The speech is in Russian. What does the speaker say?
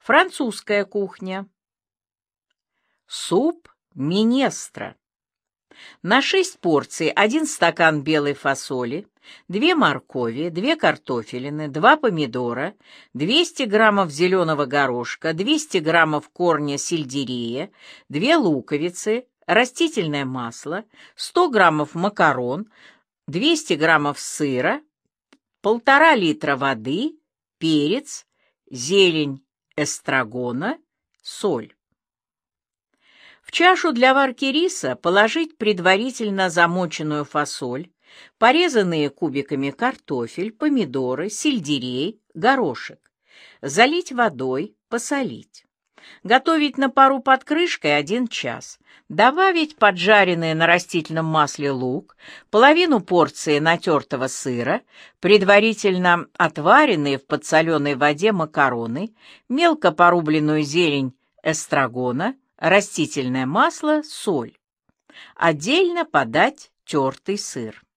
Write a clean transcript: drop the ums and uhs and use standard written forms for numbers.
Французская кухня. Суп минестро. На 6 порций 1 стакан белой фасоли, 2 моркови, 2 картофелины, 2 помидора, 200 граммов зеленого горошка, 200 граммов корня сельдерея, 2 луковицы, растительное масло, 100 граммов макарон, 200 граммов сыра, 1,5 литра воды, перец, зелень эстрагона, соль. В чашу для варки риса положить предварительно замоченную фасоль, порезанные кубиками картофель, помидоры, сельдерей, горошек. Залить водой, посолить. Готовить на пару под крышкой 1 час. Добавить поджаренный на растительном масле лук, половину порции натертого сыра, предварительно отваренные в подсоленной воде макароны, мелко порубленную зелень эстрагона, растительное масло, соль. Отдельно подать тертый сыр.